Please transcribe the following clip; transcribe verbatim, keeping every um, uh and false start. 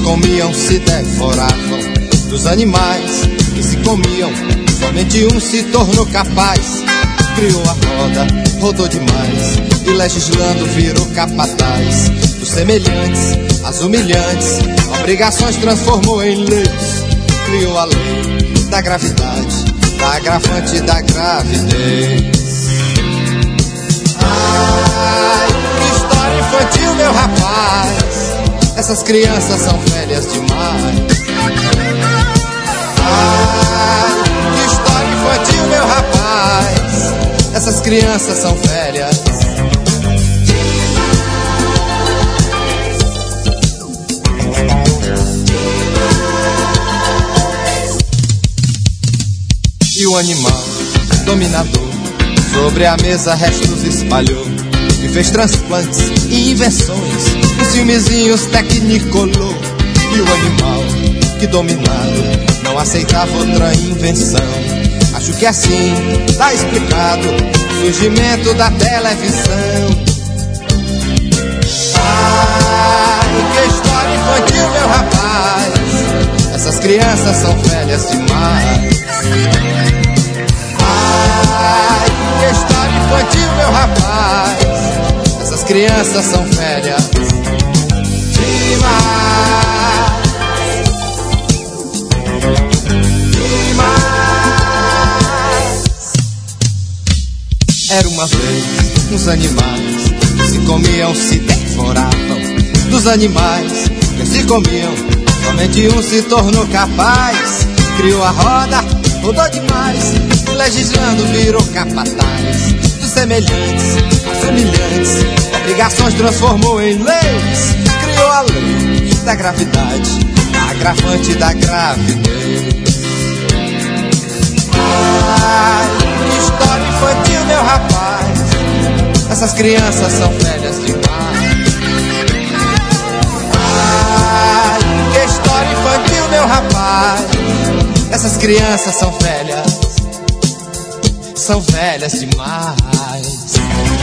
comiam se devoravam. Dos animais que se comiam, somente um se tornou capaz. Criou a roda, rodou demais, e legislando virou capataz. Dos semelhantes, as humilhantes, obrigações transformou em leis. Criou a lei da gravidade, da agravante da gravidez. Ai, que história infantil, meu rapaz, essas crianças são velhas demais. Ai, que história infantil, meu rapaz, essas crianças são velhas. E o animal dominador sobre a mesa restos espalhou e fez transplantes e invenções, os filmezinhos tecnicolor. E o animal que dominado não aceitava outra invenção. Acho que assim tá explicado o surgimento da televisão. Ai, que história infantil, meu rapaz, essas crianças são velhas demais. Ai, que história infantil, meu rapaz, essas crianças são velhas demais. Era uma vez uns animais que se comiam, se devoravam. Dos animais que se comiam, somente um se tornou capaz. Criou a roda, rodou demais, legislando virou capataz. Dos semelhantes, aos humilhantes, obrigações transformou em leis. Criou a lei da gravidade, a agravante da gravidez. Ai, que história infantil, meu rapaz, essas crianças são velhas demais. Ai, que história infantil, meu rapaz, essas crianças são velhas, são velhas demais.